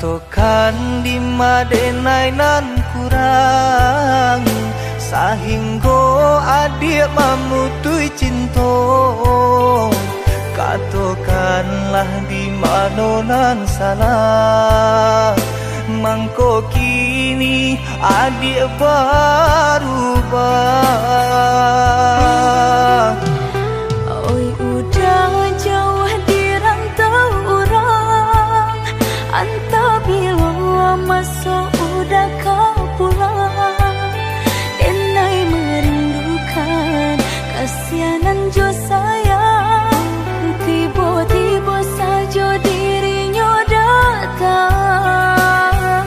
Katokan di madenai nan kurang sahingga adik mamutui cinta. Katokanlah di mana nan salah, mangko kini adik berubah. Oi udah jauh di rantau orang, antah bila masuk udah kau pulang. Denai merindukan kasihanan jo sayang, tiba-tiba saja dirinya datang.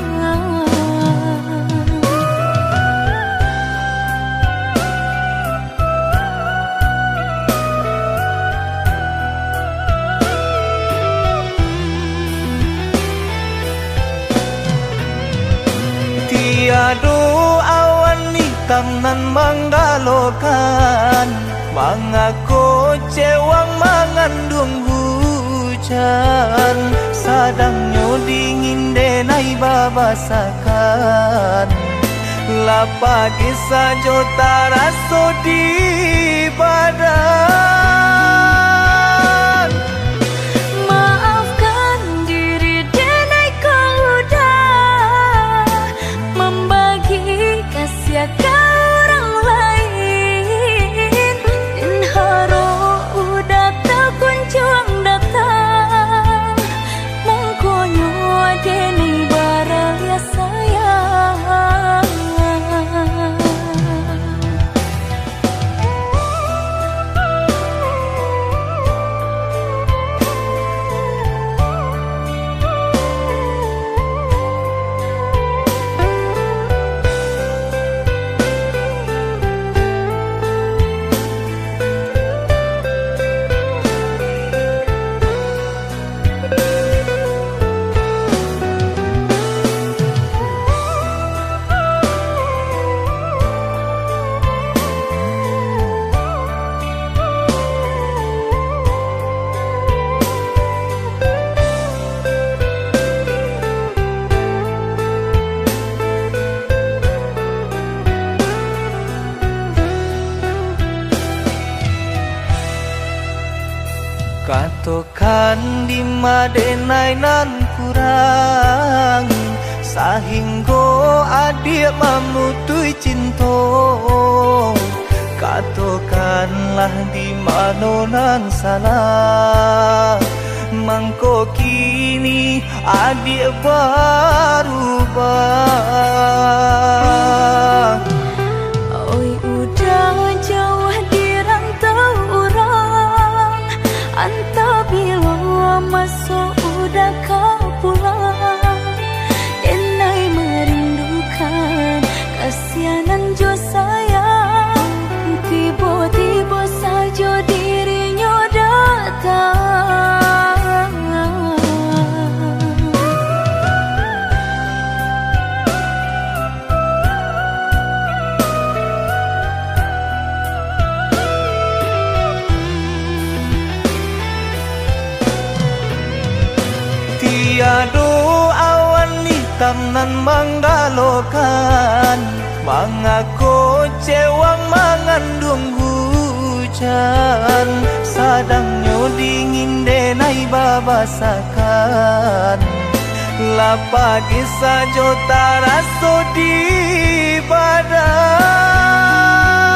Tiada awan hitam nan menggalokan, mengaku cewang mengandung hujan. Sadangnya dingin denai babasakan, lapagi saja terasa di badan. Maafkan diri denai kau udah membagi kasih ke orang lain, dan harap udah tak kunjung datang. Mengkonyo denai baraya sayang. Katokan di madenai nan kurang sahingga adik mamutui cinta. Katokanlah di mana nan salah, mangko kini adik berubah. Oi udah jauh di rantau orang, antah bila masuk udah kau pulang. Denai merindukan kasihanan jo sayang, tiba-tiba saja dirinya datang. Tiada awan hitam nan menggalokan, mengaku cewang mengandung hujan. Sadangnya dingin denai babasakan, lapagi saja terasa di badan.